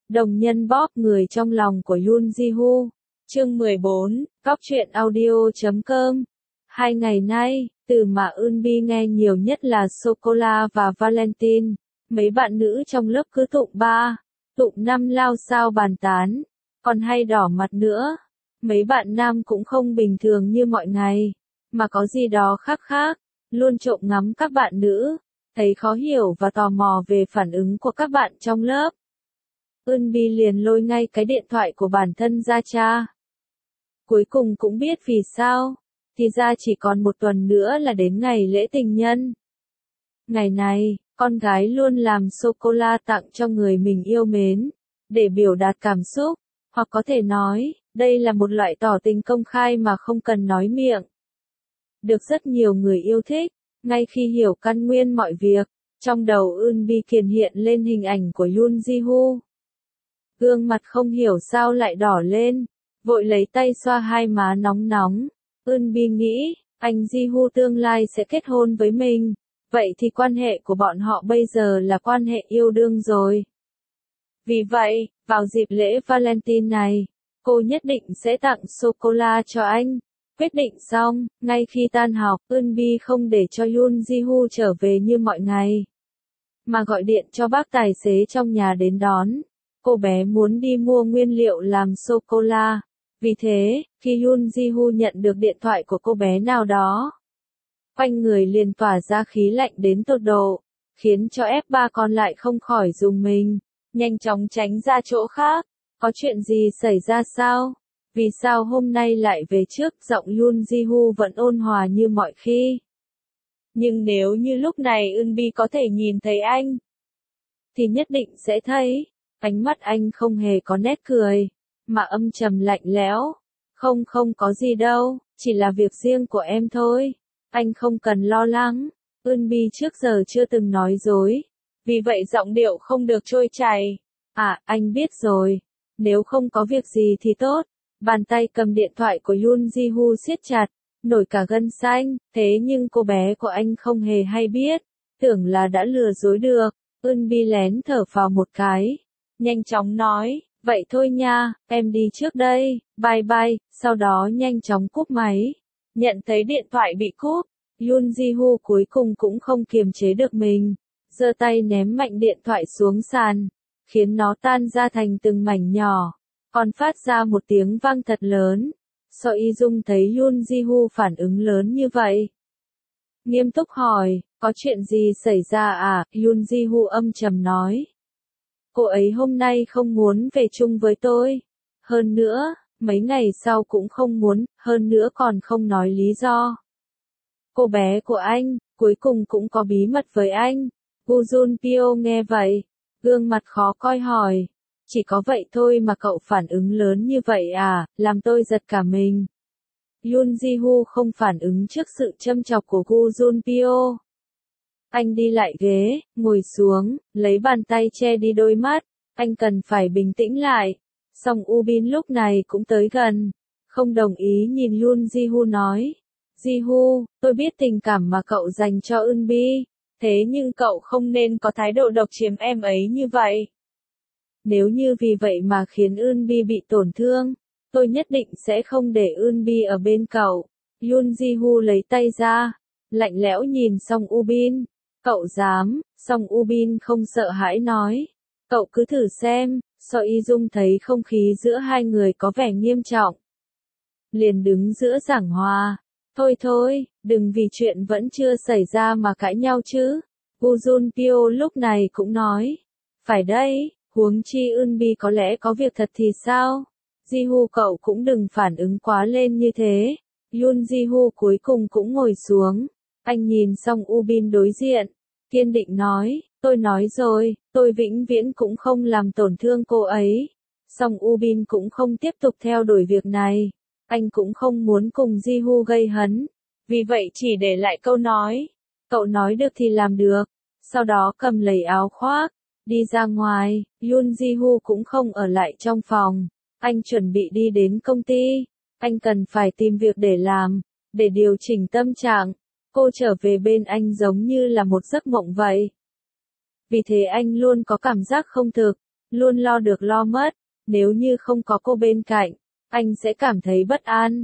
Đồng nhân Bob người trong lòng của Yoon Ji-woo. Chương 14, Cóc truyện audio.com. 2 ngày nay, từ mà Eunbi nghe nhiều nhất là Sô-cô-la và Valentine. Mấy bạn nữ trong lớp cứ tụng 3, tụng 5 lao sao bàn tán, còn hay đỏ mặt nữa. Mấy bạn nam cũng không bình thường như mọi ngày, mà có gì đó khác khác, luôn trộm ngắm các bạn nữ, thấy khó hiểu và tò mò về phản ứng của các bạn trong lớp. Eunbi liền lôi ngay cái điện thoại của bản thân ra tra. Cuối cùng cũng biết vì sao, thì ra chỉ còn một tuần nữa là đến ngày lễ tình nhân. Ngày này, con gái luôn làm sô-cô-la tặng cho người mình yêu mến, để biểu đạt cảm xúc, hoặc có thể nói, đây là một loại tỏ tình công khai mà không cần nói miệng. Được rất nhiều người yêu thích, ngay khi hiểu căn nguyên mọi việc, trong đầu Eunbi kiền hiện lên hình ảnh của Yoon Ji-woo. Gương mặt không hiểu sao lại đỏ lên, vội lấy tay xoa hai má nóng nóng. Eunbi nghĩ, anh Ji-woo tương lai sẽ kết hôn với mình, vậy thì quan hệ của bọn họ bây giờ là quan hệ yêu đương rồi. Vì vậy, vào dịp lễ Valentine này, cô nhất định sẽ tặng sô-cô-la cho anh. Quyết định xong, ngay khi tan học, Eunbi không để cho Yoon Ji-woo trở về như mọi ngày, mà gọi điện cho bác tài xế trong nhà đến đón. Cô bé muốn đi mua nguyên liệu làm sô-cô-la. Vì thế, khi Yoon Ji-woo nhận được điện thoại của cô bé nào đó, quanh người liền tỏa ra khí lạnh đến tột độ, khiến cho F3 còn lại không khỏi rùng mình, nhanh chóng tránh ra chỗ khác. Có chuyện gì xảy ra sao? Vì sao hôm nay lại về trước? Giọng Yoon Ji-woo vẫn ôn hòa như mọi khi. Nhưng nếu như lúc này Eunbi có thể nhìn thấy anh, thì nhất định sẽ thấy, ánh mắt anh không hề có nét cười, mà âm trầm lạnh lẽo. Không có gì đâu, chỉ là việc riêng của em thôi. Anh không cần lo lắng. Eunbi trước giờ chưa từng nói dối, vì vậy giọng điệu không được trôi chảy. À, anh biết rồi. Nếu không có việc gì thì tốt. Bàn tay cầm điện thoại của Yoon Ji-woo siết chặt, nổi cả gân xanh. Thế nhưng cô bé của anh không hề hay biết, tưởng là đã lừa dối được. Eunbi lén thở phào một cái, nhanh chóng nói, vậy thôi nha, em đi trước đây, bye bye. Sau đó nhanh chóng cúp máy. Nhận thấy điện thoại bị cúp, Yoon Ji-woo cuối cùng cũng không kiềm chế được mình, giơ tay ném mạnh điện thoại xuống sàn, khiến nó tan ra thành từng mảnh nhỏ, còn phát ra một tiếng vang thật lớn. So Y-dung thấy Yoon Ji-woo phản ứng lớn như vậy, nghiêm túc hỏi, có chuyện gì xảy ra à? Yoon Ji-woo âm trầm nói, cô ấy hôm nay không muốn về chung với tôi. Hơn nữa, mấy ngày sau cũng không muốn, hơn nữa còn không nói lý do. Cô bé của anh, cuối cùng cũng có bí mật với anh. Woo Jun-pyo nghe vậy, gương mặt khó coi hỏi, chỉ có vậy thôi mà cậu phản ứng lớn như vậy à, làm tôi giật cả mình. Yoon Ji-woo không phản ứng trước sự châm chọc của Woo Jun-pyo. Anh đi lại ghế, ngồi xuống, lấy bàn tay che đi đôi mắt. Anh cần phải bình tĩnh lại. Song U-bin lúc này cũng tới gần, không đồng ý nhìn Yoon Ji-woo nói, Ji-woo, tôi biết tình cảm mà cậu dành cho Eunbi, thế nhưng cậu không nên có thái độ độc chiếm em ấy như vậy. Nếu như vì vậy mà khiến Eunbi bị tổn thương, tôi nhất định sẽ không để Eunbi ở bên cậu. Yoon Ji-woo lấy tay ra, lạnh lẽo nhìn Song U-bin. Cậu dám? Song U-bin không sợ hãi nói, cậu cứ thử xem. So Y-dung thấy không khí giữa hai người có vẻ nghiêm trọng, liền đứng giữa giảng hòa. Thôi, đừng vì chuyện vẫn chưa xảy ra mà cãi nhau chứ. Woo Jun-pyo lúc này cũng nói, phải đấy, huống chi Eunbi có lẽ có việc thật thì sao? Ji-woo cậu cũng đừng phản ứng quá lên như thế. Yoon Ji-woo cuối cùng cũng ngồi xuống, anh nhìn Song U-bin đối diện, kiên định nói, tôi nói rồi, tôi vĩnh viễn cũng không làm tổn thương cô ấy. Song U-bin cũng không tiếp tục theo đuổi việc này, anh cũng không muốn cùng Ji-woo gây hấn, vì vậy chỉ để lại câu nói, cậu nói được thì làm được. Sau đó cầm lấy áo khoác, đi ra ngoài. Yoon Ji-woo cũng không ở lại trong phòng, anh chuẩn bị đi đến công ty. Anh cần phải tìm việc để làm, để điều chỉnh tâm trạng. Cô trở về bên anh giống như là một giấc mộng vậy. Vì thế anh luôn có cảm giác không thực, luôn lo được lo mất, nếu như không có cô bên cạnh, anh sẽ cảm thấy bất an.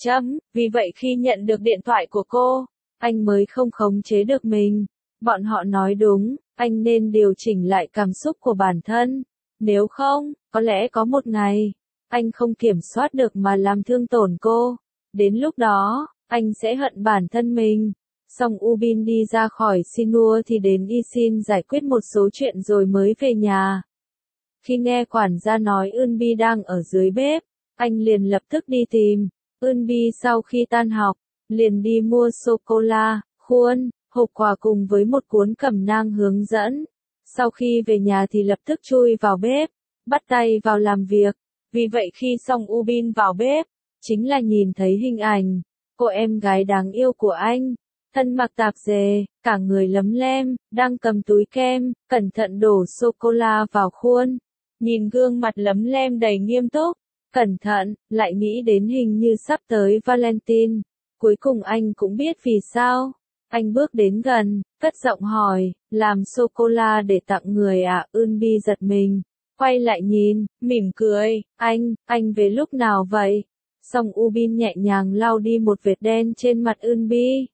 Vì vậy khi nhận được điện thoại của cô, anh mới không khống chế được mình. Bọn họ nói đúng, anh nên điều chỉnh lại cảm xúc của bản thân. Nếu không, có lẽ có một ngày, anh không kiểm soát được mà làm thương tổn cô. Đến lúc đó, anh sẽ hận bản thân mình. Song Ubin đi ra khỏi Sinua thì đến Isin giải quyết một số chuyện rồi mới về nhà. Khi nghe quản gia nói Eunbi đang ở dưới bếp, anh liền lập tức đi tìm. Eunbi sau khi tan học, liền đi mua sô-cô-la, khuôn, hộp quà cùng với một cuốn cẩm nang hướng dẫn. Sau khi về nhà thì lập tức chui vào bếp, bắt tay vào làm việc. Vì vậy khi Song Ubin vào bếp, chính là nhìn thấy hình ảnh cô em gái đáng yêu của anh, thân mặc tạp dề, cả người lấm lem, đang cầm túi kem, cẩn thận đổ sô-cô-la vào khuôn. Nhìn gương mặt lấm lem đầy nghiêm túc, cẩn thận, lại nghĩ đến hình như sắp tới Valentine. Cuối cùng anh cũng biết vì sao. Anh bước đến gần, cất giọng hỏi, làm sô-cô-la để tặng người à? Eunbi giật mình, quay lại nhìn, mỉm cười, anh về lúc nào vậy? Song Ubin nhẹ nhàng lau đi một vệt đen trên mặt Eunbi.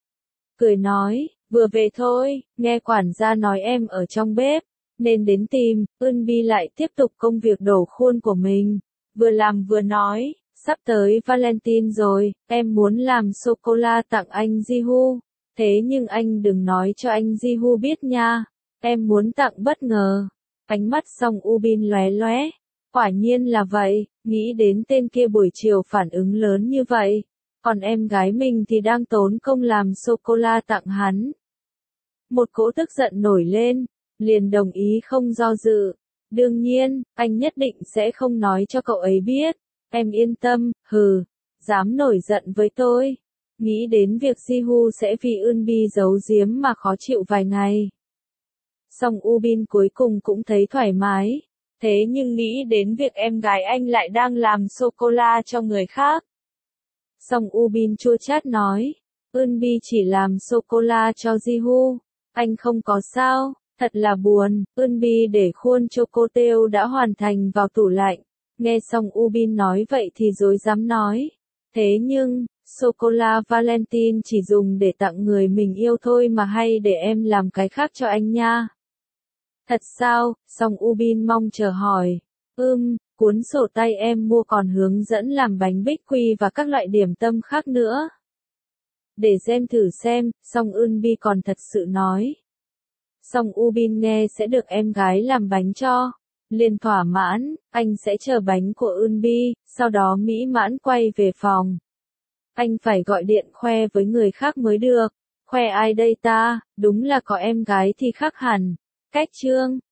Cười nói, vừa về thôi, nghe quản gia nói em ở trong bếp, nên đến tìm. Eunbi lại tiếp tục công việc đổ khuôn của mình, vừa làm vừa nói, sắp tới Valentine rồi, em muốn làm sô-cô-la tặng anh Jihu, thế nhưng anh đừng nói cho anh Jihu biết nha, em muốn tặng bất ngờ. Ánh mắt Song Ubin lóe lóe, quả nhiên là vậy, nghĩ đến tên kia buổi chiều phản ứng lớn như vậy, còn em gái mình thì đang tốn công làm sô-cô-la tặng hắn. Một cỗ tức giận nổi lên, liền đồng ý không do dự. Đương nhiên, anh nhất định sẽ không nói cho cậu ấy biết. Em yên tâm, dám nổi giận với tôi. Nghĩ đến việc Jihu sẽ vì Eunbi giấu giếm mà khó chịu vài ngày. Song Ubin cuối cùng cũng thấy thoải mái. Thế nhưng nghĩ đến việc em gái anh lại đang làm sô-cô-la cho người khác. Song Ubin chua chát nói, Eunbi chỉ làm sô-cô-la cho Jihu, anh không có sao, thật là buồn. Eunbi để khuôn choco-teo đã hoàn thành vào tủ lạnh. Nghe xong Ubin nói vậy thì dối dám nói, thế nhưng, sô-cô-la Valentine chỉ dùng để tặng người mình yêu thôi mà, hay để em làm cái khác cho anh nha. Thật sao? Song Ubin mong chờ hỏi. Cuốn sổ tay em mua còn hướng dẫn làm bánh bích quy và các loại điểm tâm khác nữa. Để xem thử xem, Song Eunbi còn thật sự nói. Song Ubin nghe sẽ được em gái làm bánh cho, liền thỏa mãn, anh sẽ chờ bánh của Eunbi, sau đó mỹ mãn quay về phòng. Anh phải gọi điện khoe với người khác mới được. Khoe ai đây ta? Đúng là có em gái thì khác hẳn. Cách chương